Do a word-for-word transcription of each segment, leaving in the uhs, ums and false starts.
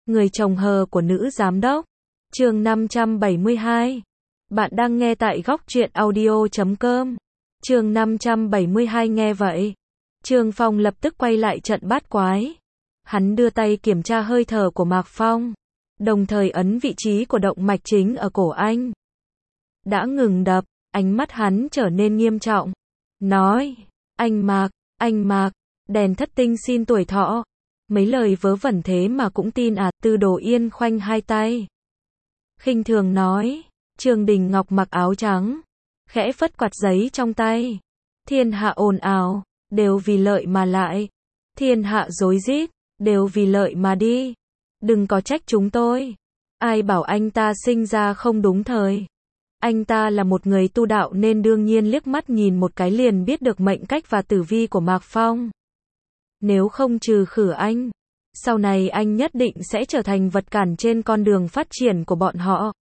Người chồng hờ của nữ giám đốc. Chương năm trăm bảy mươi hai. Bạn đang nghe tại góc truyện audio chấm com. Chương năm trăm bảy mươi hai nghe vậy. Trương Phong lập tức quay lại trận bát quái. Hắn đưa tay kiểm tra hơi thở của Mạc Phong, đồng thời ấn vị trí của động mạch chính ở cổ anh. Đã ngừng đập, ánh mắt hắn trở nên nghiêm trọng. Nói, anh Mạc, anh Mạc, đèn thất tinh xin tuổi thọ. Mấy lời vớ vẩn thế mà cũng tin à? Tư Đồ Yên khoanh hai tay, khinh thường nói. Trương Đình Ngọc mặc áo trắng, khẽ phất quạt giấy trong tay. Thiên hạ ồn ào, đều vì lợi mà lại. Thiên hạ rối rít, đều vì lợi mà đi. Đừng có trách chúng tôi. Ai bảo anh ta sinh ra không đúng thời. Anh ta là một người tu đạo nên đương nhiên liếc mắt nhìn một cái liền biết được mệnh cách và tử vi của Mạc Phong. Nếu không trừ khử anh, sau này anh nhất định sẽ trở thành vật cản trên con đường phát triển của bọn họ.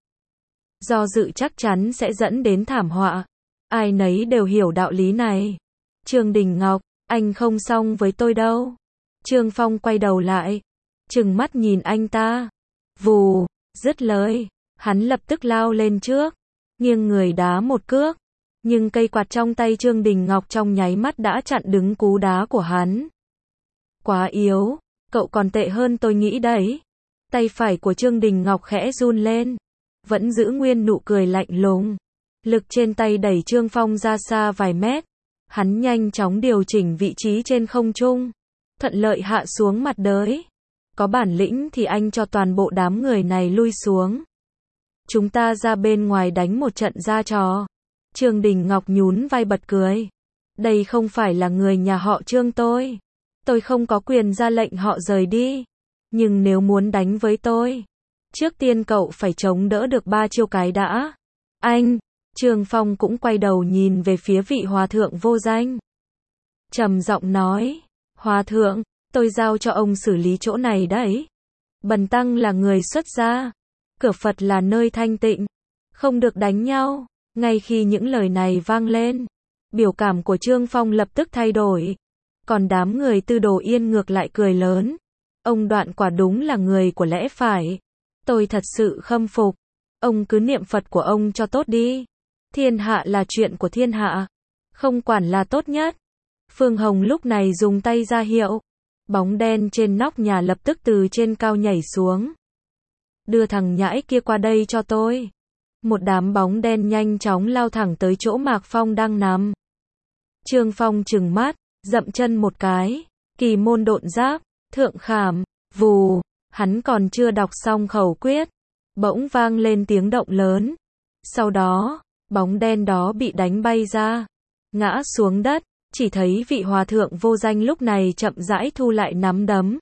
Do dự chắc chắn sẽ dẫn đến thảm họa. Ai nấy đều hiểu đạo lý này. Trương Đình Ngọc, anh không xong với tôi đâu. Trương Phong quay đầu lại, trừng mắt nhìn anh ta. Vù, dứt lời, hắn lập tức lao lên trước, nghiêng người đá một cước. Nhưng cây quạt trong tay Trương Đình Ngọc trong nháy mắt đã chặn đứng cú đá của hắn. Quá yếu, cậu còn tệ hơn tôi nghĩ đấy. Tay phải của Trương Đình Ngọc khẽ run lên, vẫn giữ nguyên nụ cười lạnh lùng. Lực trên tay đẩy Trương Phong ra xa vài mét. Hắn nhanh chóng điều chỉnh vị trí trên không trung, thuận lợi hạ xuống mặt đới. Có bản lĩnh thì anh cho toàn bộ đám người này lui xuống. Chúng ta ra bên ngoài đánh một trận ra trò. Trương Đình Ngọc nhún vai bật cười. Đây không phải là người nhà họ Trương tôi. Tôi không có quyền ra lệnh họ rời đi. Nhưng nếu muốn đánh với tôi, trước tiên cậu phải chống đỡ được ba chiêu cái đã. Anh, Trương Phong cũng quay đầu nhìn về phía vị hòa thượng vô danh. Trầm giọng nói, hòa thượng, tôi giao cho ông xử lý chỗ này đấy. Bần tăng là người xuất gia, cửa Phật là nơi thanh tịnh, không được đánh nhau. Ngay khi những lời này vang lên, biểu cảm của Trương Phong lập tức thay đổi. Còn đám người Tư Đồ Yên ngược lại cười lớn. Ông Đoạn quả đúng là người của lẽ phải. Tôi thật sự khâm phục. Ông cứ niệm Phật của ông cho tốt đi. Thiên hạ là chuyện của thiên hạ, không quản là tốt nhất. Phương Hồng lúc này dùng tay ra hiệu. Bóng đen trên nóc nhà lập tức từ trên cao nhảy xuống. Đưa thằng nhãi kia qua đây cho tôi. Một đám bóng đen nhanh chóng lao thẳng tới chỗ Mạc Phong đang nằm. Trương Phong trừng mắt, dậm chân một cái. Kỳ môn độn giáp, thượng khảm, vù. Hắn còn chưa đọc xong khẩu quyết, bỗng vang lên tiếng động lớn. Sau đó, bóng đen đó bị đánh bay ra, ngã xuống đất. Chỉ thấy vị hòa thượng vô danh lúc này chậm rãi thu lại nắm đấm.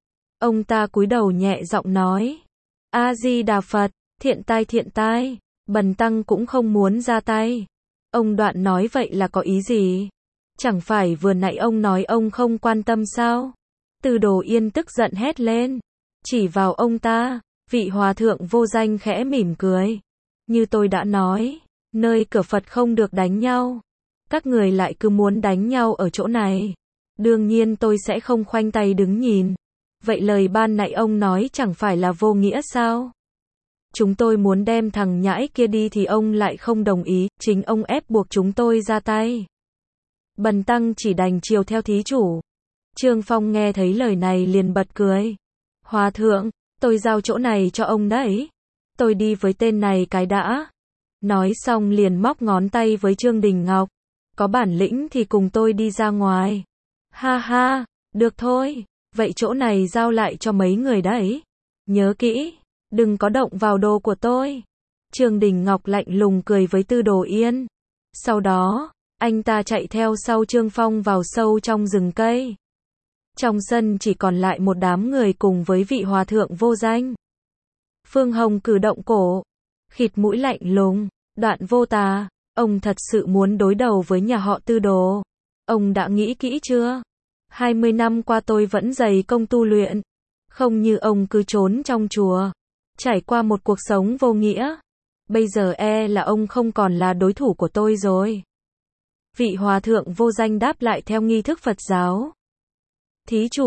Ông ta cúi đầu nhẹ giọng nói, A Di Đà Phật, thiện tai thiện tai, bần tăng cũng không muốn ra tay. Ông Đoạn nói vậy là có ý gì? Chẳng phải vừa nãy ông nói ông không quan tâm sao? Tư Đồ Yên tức giận hét lên, chỉ vào ông ta. Vị hòa thượng vô danh khẽ mỉm cười. Như tôi đã nói, nơi cửa Phật không được đánh nhau. Các người lại cứ muốn đánh nhau ở chỗ này. Đương nhiên tôi sẽ không khoanh tay đứng nhìn. Vậy lời ban nãy ông nói chẳng phải là vô nghĩa sao? Chúng tôi muốn đem thằng nhãi kia đi thì ông lại không đồng ý. Chính ông ép buộc chúng tôi ra tay. Bần tăng chỉ đành chiều theo thí chủ. Trương Phong nghe thấy lời này liền bật cười. Hòa thượng, tôi giao chỗ này cho ông đấy. Tôi đi với tên này cái đã. Nói xong liền móc ngón tay với Trương Đình Ngọc. Có bản lĩnh thì cùng tôi đi ra ngoài. Ha ha, được thôi. Vậy chỗ này giao lại cho mấy người đấy. Nhớ kỹ, đừng có động vào đồ của tôi. Trương Đình Ngọc lạnh lùng cười với Tư Đồ Yên. Sau đó, anh ta chạy theo sau Trương Phong vào sâu trong rừng cây. Trong sân chỉ còn lại một đám người cùng với vị hòa thượng vô danh. Phương Hồng cử động cổ, khịt mũi lạnh lùng. Đoạn vô tà, ông thật sự muốn đối đầu với nhà họ Tư Đồ. Ông đã nghĩ kỹ chưa? hai mươi năm qua tôi vẫn dày công tu luyện. Không như ông cứ trốn trong chùa, trải qua một cuộc sống vô nghĩa. Bây giờ e là ông không còn là đối thủ của tôi rồi. Vị hòa thượng vô danh đáp lại theo nghi thức Phật giáo. Thí chủ,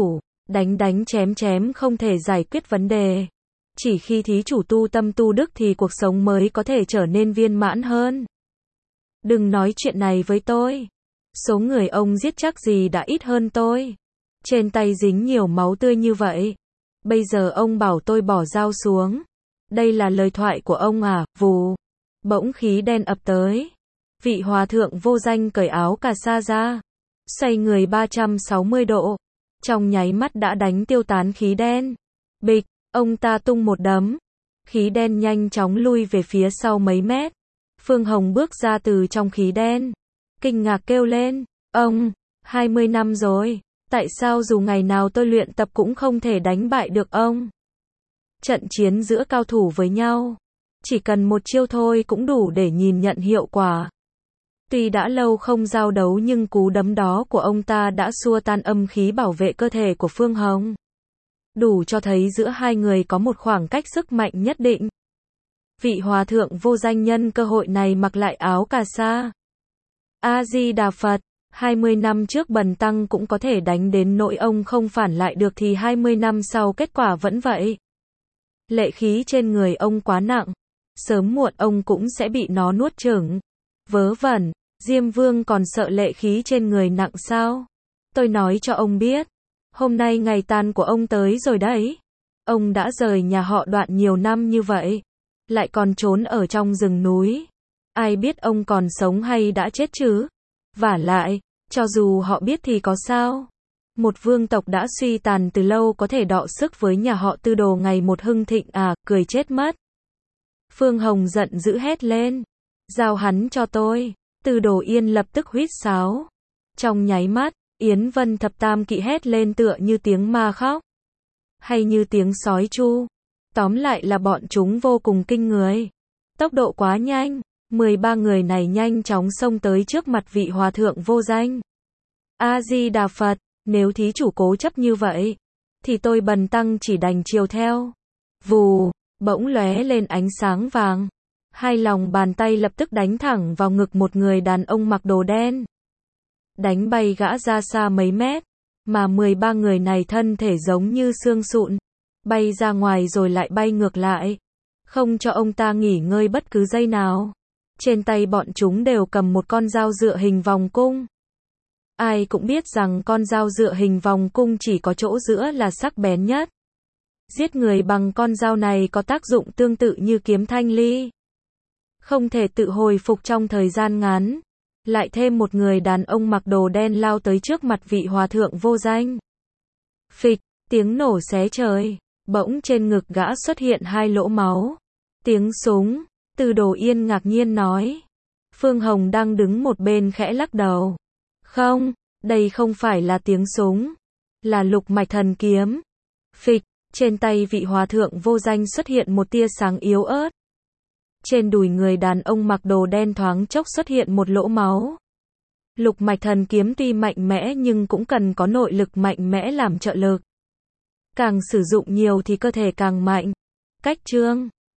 Đánh đánh chém chém không thể giải quyết vấn đề. Chỉ khi thí chủ tu tâm tu đức thì cuộc sống mới có thể trở nên viên mãn hơn. Đừng nói chuyện này với tôi. Số người ông giết chắc gì đã ít hơn tôi. Trên tay dính nhiều máu tươi như vậy. Bây giờ ông bảo tôi bỏ dao xuống. Đây là lời thoại của ông à? Vù. Bỗng khí đen ập tới. Vị hòa thượng vô danh cởi áo cà sa ra. Xoay người ba trăm sáu mươi độ. Trong nháy mắt đã đánh tiêu tán khí đen. Bịch, ông ta tung một đấm. Khí đen nhanh chóng lui về phía sau mấy mét. Phương Hồng bước ra từ trong khí đen. Kinh ngạc kêu lên. Ông, hai mươi năm rồi. Tại sao dù ngày nào tôi luyện tập cũng không thể đánh bại được ông? Trận chiến giữa cao thủ với nhau. Chỉ cần một chiêu thôi cũng đủ để nhìn nhận hiệu quả. Tuy đã lâu không giao đấu nhưng cú đấm đó của ông ta đã xua tan âm khí bảo vệ cơ thể của Phương Hồng. Đủ cho thấy giữa hai người có một khoảng cách sức mạnh nhất định. Vị hòa thượng vô danh nhân cơ hội này mặc lại áo cà sa. A-di-đà Phật, hai mươi năm trước Bần Tăng cũng có thể đánh đến nỗi ông không phản lại được thì hai mươi năm sau kết quả vẫn vậy. Lệ khí trên người ông quá nặng. Sớm muộn ông cũng sẽ bị nó nuốt chửng. Vớ vẩn, Diêm Vương còn sợ lệ khí trên người nặng sao? Tôi nói cho ông biết. Hôm nay ngày tàn của ông tới rồi đấy. Ông đã rời nhà họ Đoạn nhiều năm như vậy. Lại còn trốn ở trong rừng núi. Ai biết ông còn sống hay đã chết chứ? Vả lại, cho dù họ biết thì có sao? Một vương tộc đã suy tàn từ lâu có thể đọ sức với nhà họ Tư Đồ ngày một hưng thịnh à, cười chết mất. Phương Hồng giận dữ hét lên. Giao hắn cho tôi. Tư Đồ Yên lập tức huýt sáo. Trong nháy mắt, Yến Vân thập tam kỵ hét lên tựa như tiếng ma khóc. Hay như tiếng sói tru. Tóm lại là bọn chúng vô cùng kinh người. Tốc độ quá nhanh. mười ba người này nhanh chóng xông tới trước mặt vị hòa thượng vô danh. A-di-đà Phật, nếu thí chủ cố chấp như vậy, thì tôi Bần Tăng chỉ đành chiều theo. Vù, bỗng lóe lên ánh sáng vàng. Hai lòng bàn tay lập tức đánh thẳng vào ngực một người đàn ông mặc đồ đen. Đánh bay gã ra xa mấy mét, mà mười ba người này thân thể giống như xương sụn, bay ra ngoài rồi lại bay ngược lại, không cho ông ta nghỉ ngơi bất cứ giây nào. Trên tay bọn chúng đều cầm một con dao dựa hình vòng cung. Ai cũng biết rằng con dao dựa hình vòng cung chỉ có chỗ giữa là sắc bén nhất. Giết người bằng con dao này có tác dụng tương tự như kiếm thanh ly. Không thể tự hồi phục trong thời gian ngắn. Lại thêm một người đàn ông mặc đồ đen lao tới trước mặt vị hòa thượng vô danh. Phịch, tiếng nổ xé trời. Bỗng trên ngực gã xuất hiện hai lỗ máu. Tiếng súng. Tư Đồ Yên ngạc nhiên nói. Phương Hồng đang đứng một bên khẽ lắc đầu. Không, đây không phải là tiếng súng. Là lục mạch thần kiếm. Phịch, trên tay vị hòa thượng vô danh xuất hiện một tia sáng yếu ớt. Trên đùi người đàn ông mặc đồ đen thoáng chốc xuất hiện một lỗ máu. Lục mạch thần kiếm tuy mạnh mẽ nhưng cũng cần có nội lực mạnh mẽ làm trợ lực. Càng sử dụng nhiều thì cơ thể càng mạnh. Cách chương